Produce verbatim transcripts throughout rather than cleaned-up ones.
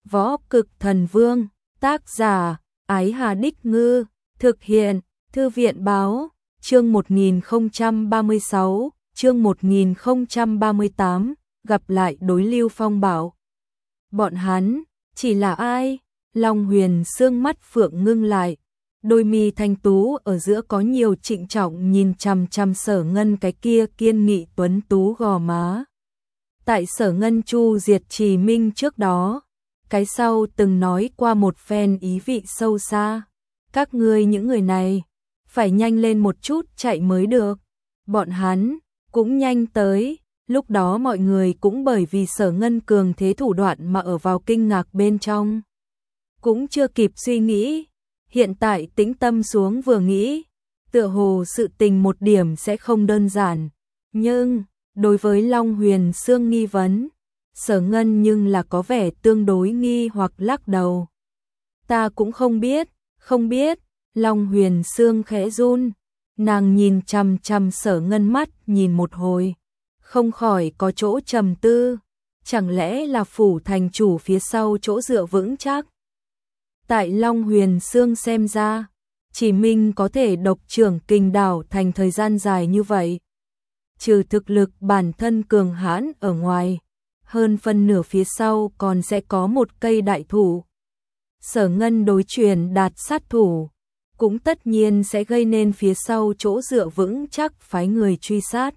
Võ Cực Thần Vương, tác giả, Ái Hà Đích Ngư, thực hiện, Thư viện Báo, chương một nghìn không trăm ba mươi sáu, chương một nghìn không trăm ba mươi tám, gặp lại đối Lưu Phong bảo. Bọn hắn, chỉ là ai? Long Huyền sương mắt phượng ngưng lại, đôi mi thanh tú ở giữa có nhiều trịnh trọng nhìn chằm chằm Sở Ngân cái kia kiên nghị tuấn tú gò má. Tại Sở Ngân chu diệt Trì Minh trước đó, cái sau từng nói qua một phen ý vị sâu xa. Các ngươi những người này, phải nhanh lên một chút chạy mới được. Bọn hắn, cũng nhanh tới, lúc đó mọi người cũng bởi vì Sở Ngân cường thế thủ đoạn mà ở vào kinh ngạc bên trong. Cũng chưa kịp suy nghĩ, hiện tại tĩnh tâm xuống vừa nghĩ, tựa hồ sự tình một điểm sẽ không đơn giản. Nhưng, đối với Long Huyền Sương nghi vấn, Sở Ngân nhưng là có vẻ tương đối nghi hoặc lắc đầu. Ta cũng không biết, không biết, Long Huyền Sương khẽ run, nàng nhìn chằm chằm Sở Ngân mắt nhìn một hồi, không khỏi có chỗ trầm tư, chẳng lẽ là phủ thành chủ phía sau chỗ dựa vững chắc. Tại Long Huyền Sương xem ra, Chỉ Minh có thể độc trưởng Kình Đảo thành thời gian dài như vậy. Trừ thực lực bản thân cường hãn ở ngoài, hơn phân nửa phía sau còn sẽ có một cây đại thủ. Sở Ngân đối truyền đạt sát thủ, cũng tất nhiên sẽ gây nên phía sau chỗ dựa vững chắc phái người truy sát.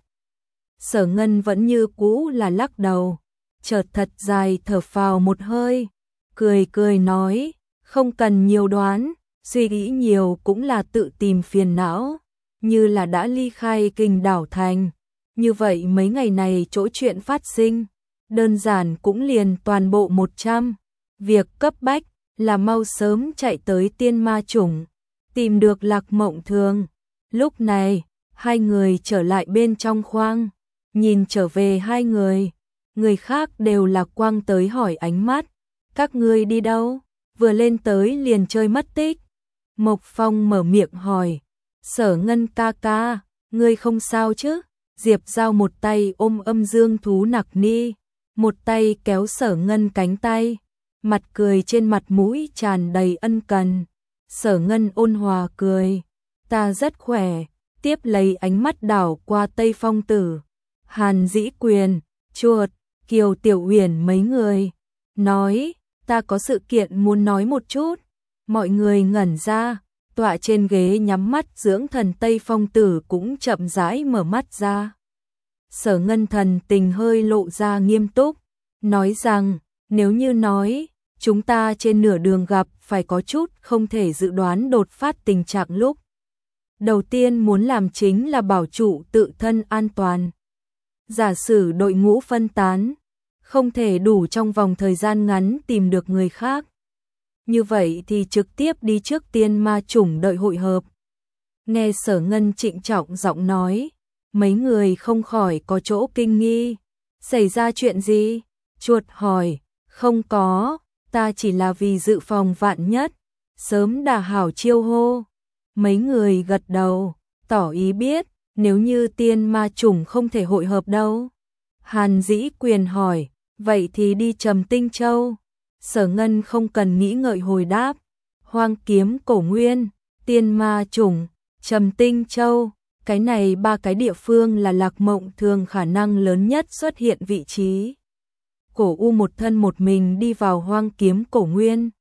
Sở Ngân vẫn như cũ là lắc đầu, chợt thật dài thở phào một hơi, cười cười nói, không cần nhiều đoán, suy nghĩ nhiều cũng là tự tìm phiền não, như là đã ly khai Kình Đảo thành. Như vậy mấy ngày này chỗ chuyện phát sinh, đơn giản cũng liền toàn bộ một trăm. Việc cấp bách là mau sớm chạy tới Tiên Ma Chủng, tìm được Lạc Mộng Thường. Lúc này, hai người trở lại bên trong khoang, nhìn trở về hai người, người khác đều lạc quang tới hỏi ánh mắt, các ngươi đi đâu? Vừa lên tới liền chơi mất tích. Mộc Phong mở miệng hỏi, Sở Ngân ca ca, ngươi không sao chứ? Diệp Giao một tay ôm âm dương thú nặc ni, một tay kéo Sở Ngân cánh tay, mặt cười trên mặt mũi tràn đầy ân cần. Sở Ngân ôn hòa cười, ta rất khỏe, tiếp lấy ánh mắt đảo qua Tây Phong Tử, Hàn Dĩ Quyền, Chuột, Kiều Tiểu Uyển mấy người, nói, ta có sự kiện muốn nói một chút. Mọi người ngẩn ra, tọa trên ghế nhắm mắt dưỡng thần Tây Phong Tử cũng chậm rãi mở mắt ra. Sở Ngân thần tình hơi lộ ra nghiêm túc, nói rằng, nếu như nói, chúng ta trên nửa đường gặp phải có chút không thể dự đoán đột phát tình trạng lúc. Đầu tiên muốn làm chính là bảo trụ tự thân an toàn. Giả sử đội ngũ phân tán, không thể đủ trong vòng thời gian ngắn tìm được người khác. Như vậy thì trực tiếp đi trước Tiên Ma Chủng đợi hội hợp. Nghe Sở Ngân trịnh trọng giọng nói, mấy người không khỏi có chỗ kinh nghi. Xảy ra chuyện gì? Chuột hỏi, không có, ta chỉ là vì dự phòng vạn nhất, sớm đả hảo chiêu hô. Mấy người gật đầu, tỏ ý biết, nếu như Tiên Ma Chủng không thể hội hợp đâu. Hàn Dĩ Quyền hỏi, vậy thì đi Trầm Tinh Châu. Sở Ngân không cần nghĩ ngợi hồi đáp, Hoang Kiếm Cổ Nguyên, Tiên Ma Chủng, Trầm Tinh Châu, cái này ba cái địa phương là Lạc Mộng Thường khả năng lớn nhất xuất hiện vị trí. Cổ U một thân một mình đi vào Hoang Kiếm Cổ Nguyên.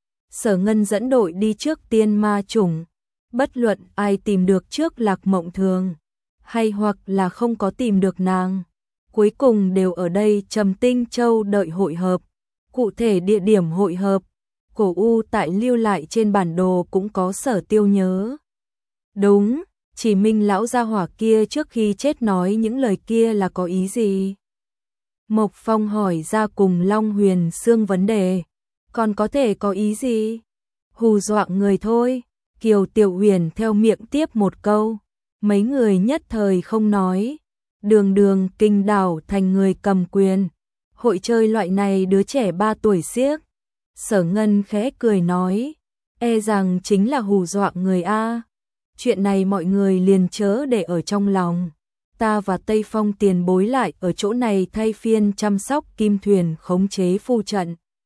Sở Ngân dẫn đội đi trước Tiên Ma Chủng, bất luận ai tìm được trước Lạc Mộng Thường, hay hoặc là không có tìm được nàng, cuối cùng đều ở đây Trầm Tinh Châu đợi hội hợp. Cụ thể địa điểm hội hợp, Cổ U tại lưu lại trên bản đồ cũng có Sở Tiêu nhớ. Đúng, Chỉ Minh lão gia hỏa kia trước khi chết nói những lời kia là có ý gì? Mộc Phong hỏi ra cùng Long Huyền Sương vấn đề, còn có thể có ý gì? Hù dọa người thôi. Kiều Tiểu Uyển theo miệng tiếp một câu, mấy người nhất thời không nói. Đường đường Kình Đảo thành người cầm quyền, hội chơi loại này đứa trẻ ba tuổi xiếc. Sở Ngân khẽ cười nói, e rằng chính là hù dọa người a. Chuyện này mọi người liền chớ để ở trong lòng. Ta và Tây Phong tiền bối lại ở chỗ này thay phiên chăm sóc kim thuyền khống chế phù trận.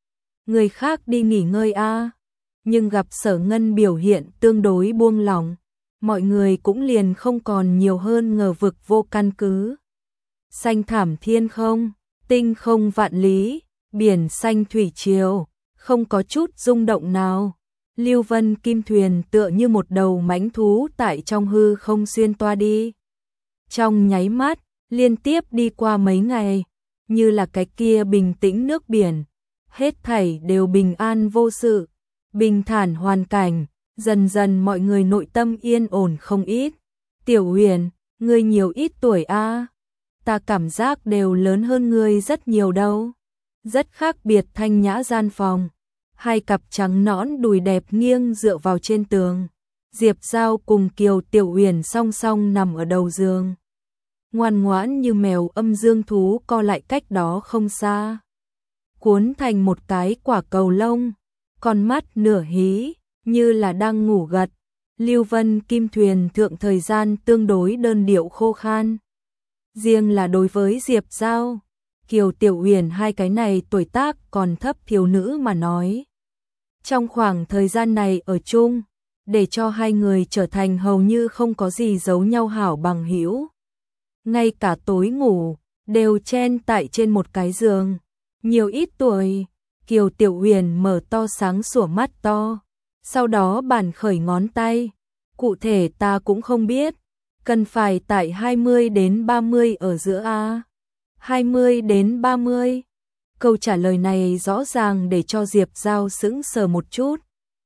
người khác đi nghỉ ngơi a. Nhưng gặp Sở Ngân biểu hiện tương đối buông lỏng, mọi người cũng liền không còn nhiều hơn ngờ vực vô căn cứ. Xanh thảm thiên không, tinh không vạn lý, biển xanh thủy triều, không có chút rung động nào. Lưu Vân Kim thuyền tựa như một đầu mãnh thú tại trong hư không xuyên toa đi. Trong nháy mắt, liên tiếp đi qua mấy ngày, như là cái kia bình tĩnh nước biển, hết thảy đều bình an vô sự, bình thản hoàn cảnh, dần dần mọi người nội tâm yên ổn không ít. Tiểu Huyền, ngươi nhiều ít tuổi a? Ta cảm giác đều lớn hơn ngươi rất nhiều đâu. Rất khác biệt thanh nhã gian phòng, hai cặp trắng nõn đùi đẹp nghiêng dựa vào trên tường. Diệp Giao cùng Kiều Tiểu Huyền song song nằm ở đầu giường, ngoan ngoãn như mèo âm dương thú co lại cách đó không xa, cuốn thành một cái quả cầu lông, con mắt nửa hí, như là đang ngủ gật. Lưu Vân Kim thuyền thượng thời gian tương đối đơn điệu khô khan. Riêng là đối với Diệp Giao, Kiều Tiểu Huyền hai cái này tuổi tác còn thấp thiếu nữ mà nói. Trong khoảng thời gian này ở chung, để cho hai người trở thành hầu như không có gì giấu nhau hảo bằng hữu. Ngay cả tối ngủ, đều chen tại trên một cái giường. Nhiều ít tuổi, Kiều Tiểu Huyền mở to sáng sủa mắt to, sau đó bàn khởi ngón tay. Cụ thể ta cũng không biết, cần phải tại hai mươi đến ba mươi ở giữa a. hai mươi đến ba mươi. Câu trả lời này rõ ràng để cho Diệp Giao sững sờ một chút.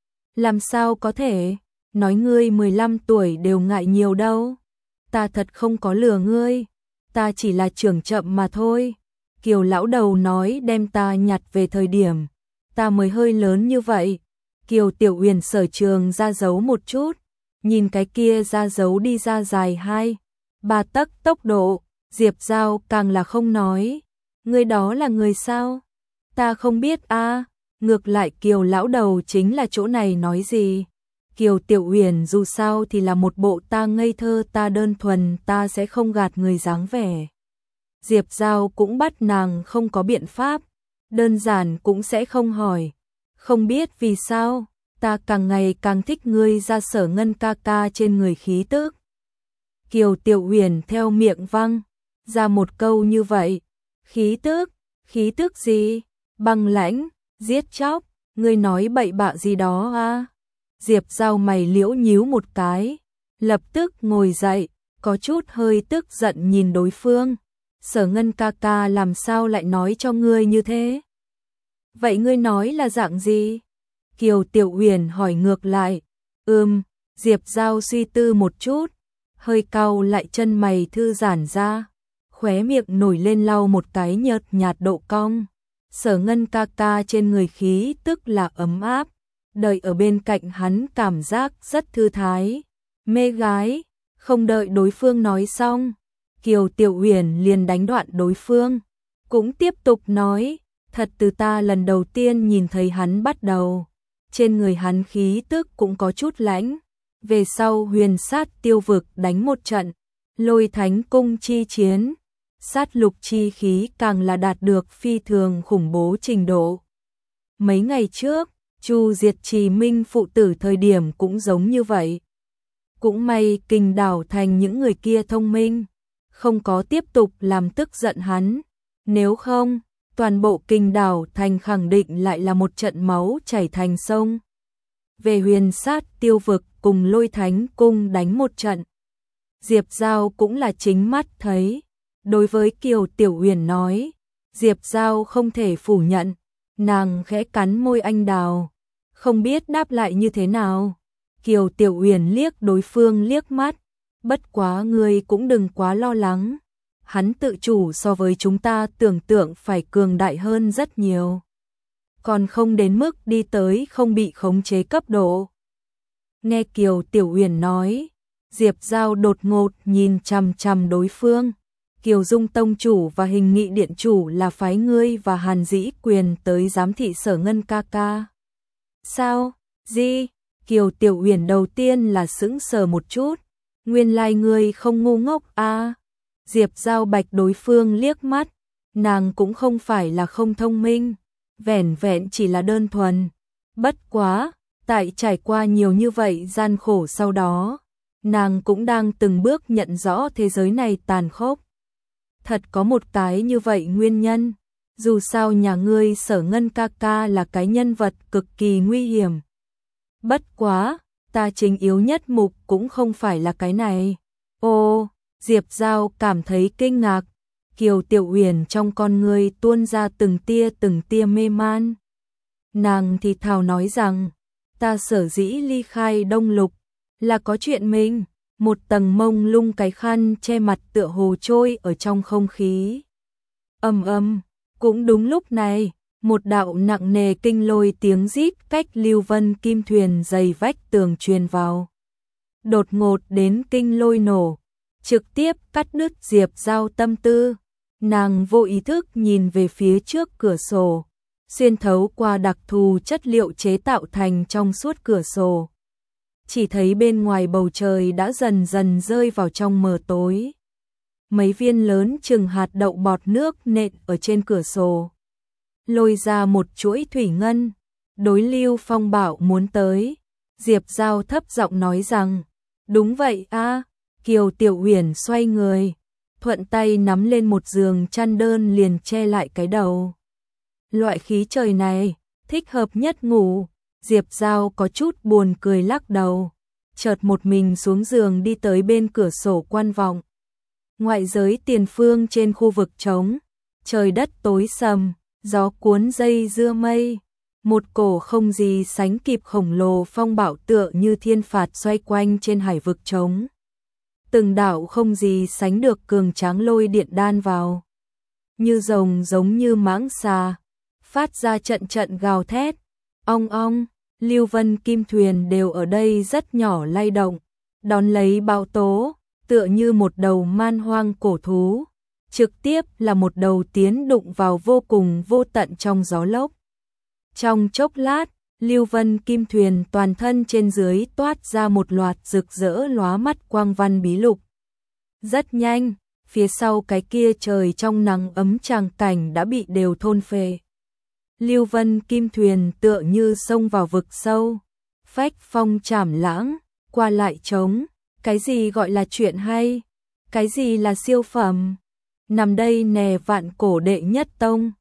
Làm sao có thể, nói ngươi mười lăm tuổi đều ngại nhiều đâu. Ta thật không có lừa ngươi, ta chỉ là trưởng chậm mà thôi. Kiều lão đầu nói đem ta nhặt về thời điểm, ta mới hơi lớn như vậy. Kiều Tiểu Huyền sở trường ra dấu một chút, nhìn cái kia ra dấu đi ra dài hai, ba tấc tốc độ, Diệp Giao càng là không nói. Người đó là người sao? Ta không biết a. Ngược lại Kiều lão đầu chính là chỗ này nói gì. Kiều Tiểu Huyền dù sao thì là một bộ ta ngây thơ ta đơn thuần ta sẽ không gạt người dáng vẻ. Diệp Giao cũng bắt nàng không có biện pháp, đơn giản cũng sẽ không hỏi. Không biết vì sao, ta càng ngày càng thích ngươi ra Sở Ngân ca ca trên người khí tức. Kiều Tiểu Huyền theo miệng văng ra một câu như vậy. Khí tức, khí tức gì? Băng lãnh, giết chóc, ngươi nói bậy bạ gì đó a? Diệp Giao mày liễu nhíu một cái, lập tức ngồi dậy, có chút hơi tức giận nhìn đối phương. Sở Ngân ca ca làm sao lại nói cho ngươi như thế? Vậy ngươi nói là dạng gì? Kiều Tiểu Huyền hỏi ngược lại. Ừm, Diệp Giao suy tư một chút, hơi cau lại chân mày thư giãn ra, khóe miệng nổi lên lau một cái nhợt nhạt độ cong. Sở Ngân ca ca trên người khí tức là ấm áp, đợi ở bên cạnh hắn cảm giác rất thư thái, mê gái. Không đợi đối phương nói xong, Kiều Tiểu Huyền liền đánh đoạn đối phương, cũng tiếp tục nói, thật từ ta lần đầu tiên nhìn thấy hắn bắt đầu, trên người hắn khí tức cũng có chút lãnh. Về sau Huyền Sát Tiêu Vực đánh một trận, Lôi Thánh Cung chi chiến, sát lục chi khí càng là đạt được phi thường khủng bố trình độ. Mấy ngày trước, Chu Diệt Trì Minh phụ tử thời điểm cũng giống như vậy. Cũng may Kình Đảo Thành những người kia thông minh, không có tiếp tục làm tức giận hắn. Nếu không, toàn bộ Kình Đảo Thành khẳng định lại là một trận máu chảy thành sông. Về Huyền Sát Tiêu Vực cùng Lôi Thánh Cung đánh một trận, Diệp Giao cũng là chính mắt thấy. Đối với Kiều Tiểu Huyền nói, Diệp Giao không thể phủ nhận, nàng khẽ cắn môi anh đào, không biết đáp lại như thế nào. Kiều Tiểu Huyền liếc đối phương liếc mắt, bất quá ngươi cũng đừng quá lo lắng, hắn tự chủ so với chúng ta tưởng tượng phải cường đại hơn rất nhiều, còn không đến mức đi tới không bị khống chế cấp độ. Nghe Kiều Tiểu Huyền nói, Diệp Giao đột ngột nhìn chằm chằm đối phương. Kiều Dung Tông chủ và Hình Nghị Điện chủ là phái ngươi và Hàn Dĩ Quyền tới giám thị Sở Ngân ca ca. Sao? Gì? Kiều Tiểu Huyền đầu tiên là sững sờ một chút, nguyên lai ngươi không ngu ngốc a. À. Diệp Giao bạch đối phương liếc mắt, nàng cũng không phải là không thông minh, vẻn vẹn chỉ là đơn thuần. Bất quá, tại trải qua nhiều như vậy gian khổ sau đó, nàng cũng đang từng bước nhận rõ thế giới này tàn khốc. Thật có một cái như vậy nguyên nhân, dù sao nhà ngươi Sở Ngân ca ca là cái nhân vật cực kỳ nguy hiểm. Bất quá, ta chính yếu nhất mục cũng không phải là cái này. Ô, Diệp Giao cảm thấy kinh ngạc, Kiều Tiểu Uyển trong con ngươi tuôn ra từng tia từng tia mê man. Nàng thì thào nói rằng, ta sở dĩ ly khai Đông Lục, là có chuyện mình, một tầng mông lung cái khăn che mặt tựa hồ trôi ở trong không khí. Ầm ầm, cũng đúng lúc này, một đạo nặng nề kinh lôi tiếng rít cách Lưu Vân Kim thuyền dày vách tường truyền vào. Đột ngột đến kinh lôi nổ, trực tiếp cắt đứt Diệp Giao tâm tư. Nàng vô ý thức nhìn về phía trước cửa sổ, xuyên thấu qua đặc thù chất liệu chế tạo thành trong suốt cửa sổ. Chỉ thấy bên ngoài bầu trời đã dần dần rơi vào trong mờ tối. Mấy viên lớn chừng hạt đậu bọt nước nện ở trên cửa sổ, lôi ra một chuỗi thủy ngân. Đối Lưu Phong bảo muốn tới, Diệp Giao thấp giọng nói rằng, đúng vậy a. Kiều Tiểu Uyển xoay người, thuận tay nắm lên một giường chăn đơn liền che lại cái đầu. Loại khí trời này, thích hợp nhất ngủ. Diệp Giao có chút buồn cười lắc đầu, chợt một mình xuống giường đi tới bên cửa sổ quan vọng. Ngoại giới tiền phương trên khu vực trống, trời đất tối sầm, gió cuốn dây dưa mây. Một cổ không gì sánh kịp khổng lồ phong bạo tựa như thiên phạt xoay quanh trên hải vực trống. Từng đạo không gì sánh được cường tráng lôi điện đan vào, như rồng giống như mãng xà, phát ra trận trận gào thét. Ong ong, Lưu Vân Kim thuyền đều ở đây rất nhỏ lay động, đón lấy bão tố, tựa như một đầu man hoang cổ thú, trực tiếp là một đầu tiến đụng vào vô cùng vô tận trong gió lốc. Trong chốc lát, Lưu Vân Kim thuyền toàn thân trên dưới toát ra một loạt rực rỡ lóa mắt quang văn bí lục. Rất nhanh, phía sau cái kia trời trong nắng ấm tràng cảnh đã bị đều thôn phệ. Lưu Vân Kim thuyền tựa như xông vào vực sâu, phách phong trảm lãng, qua lại trống. Cái gì gọi là chuyện hay? Cái gì là siêu phẩm? Nằm đây nè vạn cổ đệ nhất tông,